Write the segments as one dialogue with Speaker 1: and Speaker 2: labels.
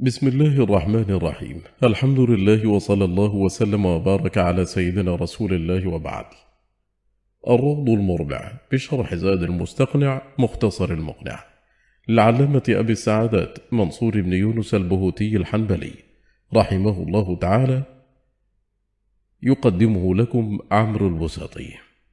Speaker 1: بسم الله الرحمن الرحيم. الحمد لله وصلى الله وسلم وبارك على سيدنا رسول الله وبعد. الروض المربع بشرح زاد المستقنع مختصر المقنع للعلامة أبي السعادات منصور بن يونس البهوتي الحنبلي رحمه الله تعالى، يقدمه لكم عمرو البساطي.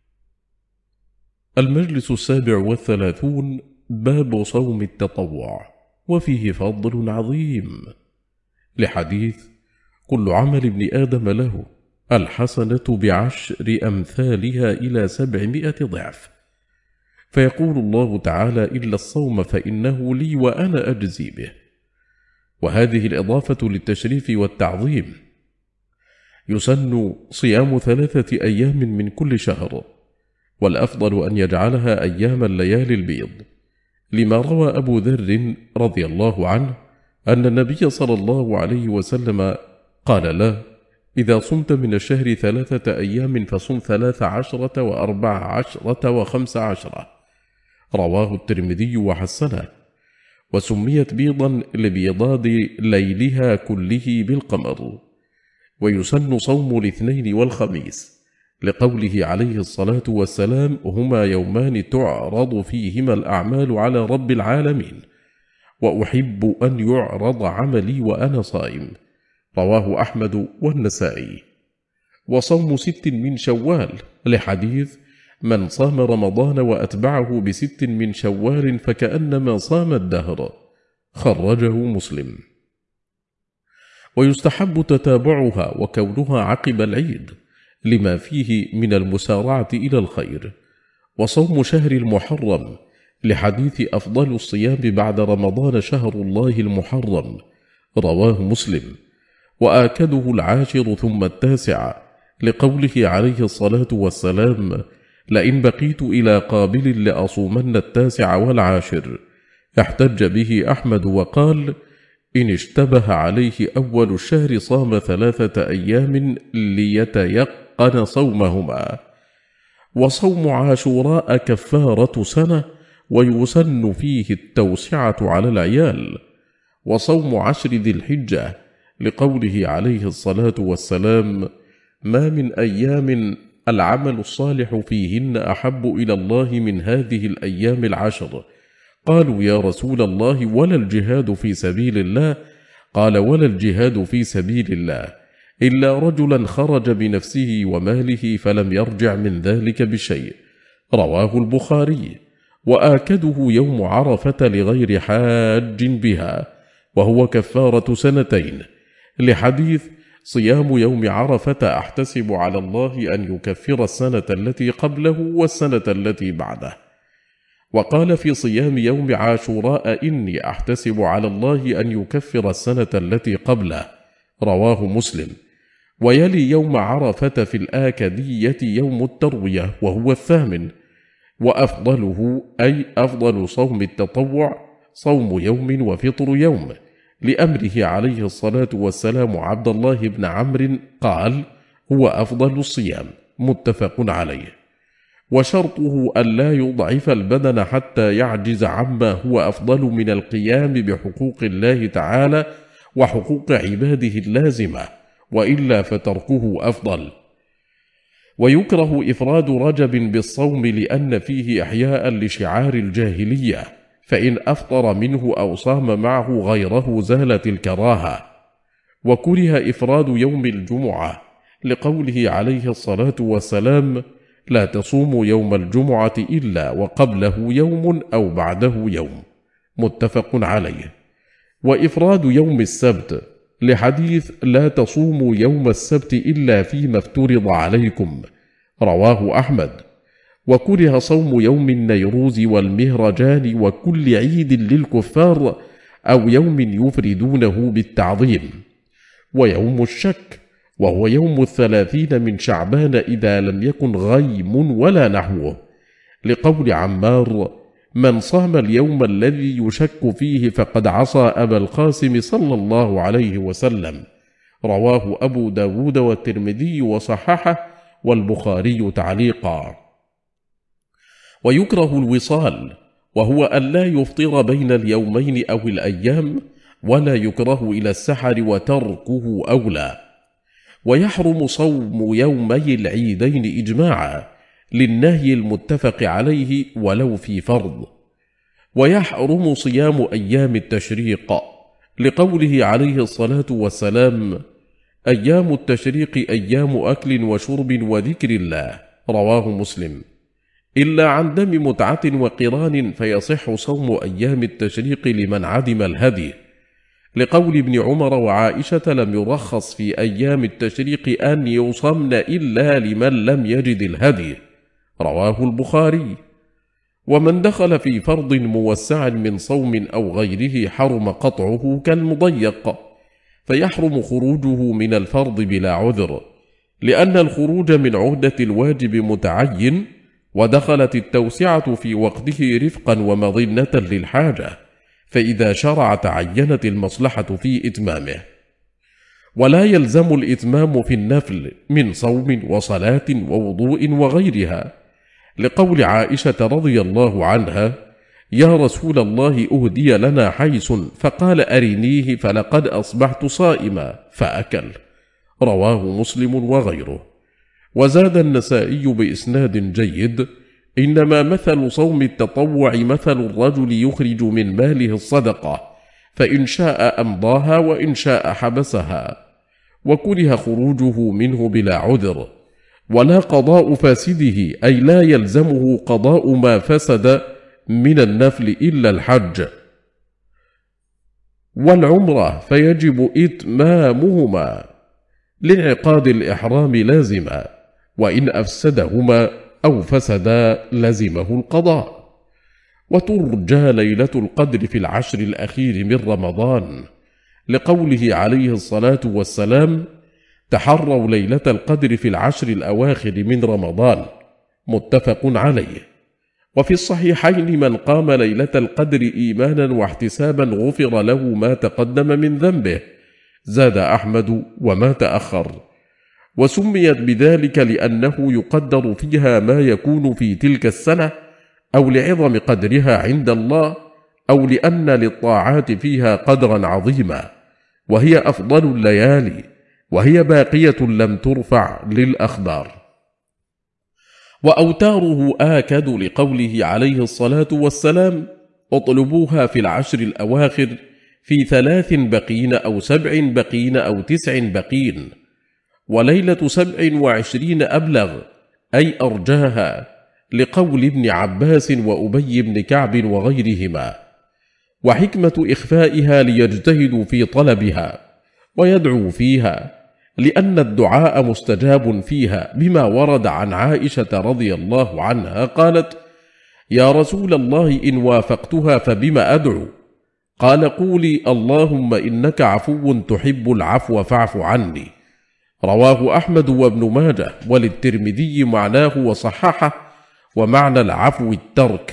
Speaker 1: المجلس 37 باب صوم التطوع، وفيه فضل عظيم لحديث: كل عمل ابن آدم له الحسنة ب10 أمثالها إلى 700 ضعف، فيقول الله تعالى: إلا الصوم فإنه لي وأنا أجزي به. وهذه الإضافة للتشريف والتعظيم. يسن صيام 3 أيام من كل شهر، والأفضل أن يجعلها أيام الليالي البيض، لما روى أبو ذر رضي الله عنه أن النبي صلى الله عليه وسلم قال له: إذا صمت من الشهر 3 أيام فصم 13 و14 و15. رواه الترمذي وحسنه. وسميت بيضا لبيضاد ليلها كله بالقمر. ويسن صوم الاثنين والخميس، لقوله عليه الصلاة والسلام: هما يومان تعرض فيهما الأعمال على رب العالمين، وأحب أن يعرض عملي وأنا صائم. رواه أحمد والنسائي. وصوم 6 من شوال، لحديث: من صام رمضان وأتبعه ب6 من شوال فكأنما صام الدهر. خرجه مسلم. ويستحب تتابعها وكونها عقب العيد، لما فيه من المسارعة إلى الخير. وصوم شهر المحرم، لحديث: أفضل الصيام بعد رمضان شهر الله المحرم. رواه مسلم. وآكده 10 ثم 9، لقوله عليه الصلاة والسلام: لئن بقيت إلى قابل لأصومن 9 و10. احتج به أحمد وقال: إن اشتبه عليه أول الشهر صام 3 أيام ليتيقن صومهما. وصوم عاشوراء كفارة سنة، ويسن فيه التوسعة على العيال. وصوم 10 ذي الحجة، لقوله عليه الصلاة والسلام: ما من أيام العمل الصالح فيهن أحب إلى الله من هذه الأيام 10. قالوا: يا رسول الله ولا الجهاد في سبيل الله؟ قال: ولا الجهاد في سبيل الله إلا رجلا خرج بنفسه وماله فلم يرجع من ذلك بشيء. رواه البخاري. وآكده يوم عرفة لغير حاج بها، وهو كفارة 2 لحديث: صيام يوم عرفة أحتسب على الله أن يكفر السنة التي قبله والسنة التي بعده. وقال في صيام يوم عاشوراء: إني أحتسب على الله أن يكفر السنة التي قبله. رواه مسلم. ويلي يوم عرفة في الآكدية يوم التروية، وهو 8. وأفضله، أي أفضل صوم التطوع، صوم يوم وفطر يوم، لأمره عليه الصلاة والسلام عبد الله بن عمرو قال: هو أفضل الصيام. متفق عليه. وشرطه ألا يضعف البدن حتى يعجز عما هو أفضل من القيام بحقوق الله تعالى وحقوق عباده اللازمة، وإلا فتركه أفضل. ويكره إفراد رجب بالصوم، لأن فيه إحياء لشعار الجاهلية، فإن أفطر منه أو صام معه غيره زالت الكراهة. وكره إفراد يوم الجمعة، لقوله عليه الصلاة والسلام: لا تصوموا يوم الجمعة إلا وقبله يوم أو بعده يوم. متفق عليه. وإفراد يوم السبت، لحديث: لا تصوموا يوم السبت إلا فيما افترض عليكم. رواه أحمد. وكره صوم يوم النيروز والمهرجان وكل عيد للكفار، أو يوم يفردونه بالتعظيم. ويوم الشك، وهو يوم 30 من شعبان إذا لم يكن غيم ولا نحوه، لقول عمار: من صام اليوم الذي يشك فيه فقد عصى أبا القاسم صلى الله عليه وسلم. رواه أبو داود والترمذي وصححه، والبخاري تعليقا. ويكره الوصال، وهو أن لا يفطر بين اليومين أو الأيام، ولا يكره إلى السحر وتركه أولى. ويحرم صوم يومي العيدين إجماعا للنهي المتفق عليه ولو في فرض. ويحرم صيام أيام التشريق لقوله عليه الصلاة والسلام: أيام التشريق أيام أكل وشرب وذكر الله، رواه مسلم، إلا عن دم متعة وقران فيصح صوم أيام التشريق لمن عدم الهدي، لقول ابن عمر وعائشة: لم يرخص في أيام التشريق أن يصمن إلا لمن لم يجد الهدي، رواه البخاري. ومن دخل في فرض موسع من صوم أو غيره حرم قطعه كالمضيق، فيحرم خروجه من الفرض بلا عذر، لأن الخروج من عهدة الواجب متعين، ودخلت التوسعة في وقته رفقا ومظنة للحاجة، فإذا شرع تعينت المصلحة في إتمامه. ولا يلزم الإتمام في النفل من صوم وصلاة ووضوء وغيرها، لقول عائشة رضي الله عنها: يا رسول الله، أهدي لنا حيس، فقال: أرنيه، فلقد أصبحت صائما، فأكل، رواه مسلم وغيره. وزاد النسائي بإسناد جيد: إنما مثل صوم التطوع مثل الرجل يخرج من ماله الصدقة، فإن شاء أمضاها وإن شاء حبسها، وكره خروجه منه بلا عذر. ولا قضاء فاسده، أي لا يلزمه قضاء ما فسد من النفل إلا الحج والعمرة، فيجب إتمامهما لانعقاد الإحرام لازما، وإن أفسدهما أو فسدا لزمه القضاء. وترجى ليلة القدر في العشر الأخير من رمضان، لقوله عليه الصلاة والسلام: تحروا ليلة القدر في العشر الأواخر من رمضان، متفق عليه. وفي الصحيحين: من قام ليلة القدر إيمانا واحتسابا غفر له ما تقدم من ذنبه، زاد أحمد وما تأخر. وسميت بذلك لأنه يقدر فيها ما يكون في تلك السنة، أو لعظم قدرها عند الله، أو لأن للطاعات فيها قدرا عظيما، وهي أفضل الليالي، وهي باقية لم ترفع للأخبار. وأوتاره آكد، لقوله عليه الصلاة والسلام: اطلبوها في العشر الأواخر في 3 بقين أو 7 بقين أو 9 بقين، وليلة 27 أبلغ، أي أرجاها، لقول ابن عباس وأبي بن كعب وغيرهما. وحكمة إخفائها ليجتهدوا في طلبها ويدعوا فيها، لأن الدعاء مستجاب فيها، بما ورد عن عائشة رضي الله عنها قالت: يا رسول الله، إن وافقتها فبما أدعو؟ قال: قولي: اللهم إنك عفو تحب العفو فاعف عني، رواه أحمد وابن ماجه، وللترمذي معناه وصححه، ومعنى العفو الترك.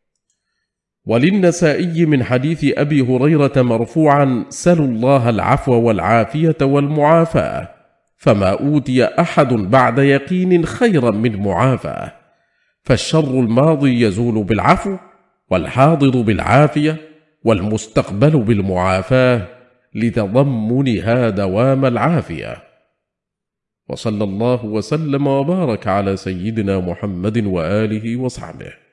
Speaker 1: وللنسائي من حديث أبي هريرة مرفوعا: سلوا الله العفو والعافية والمعافاة، فما أوتي أحد بعد يقين خيرا من معافاة، فالشر الماضي يزول بالعفو، والحاضر بالعافية، والمستقبل بالمعافاة، لتضمنها دوام العافية. وصلى الله وسلم وبارك على سيدنا محمد وآله وصحبه.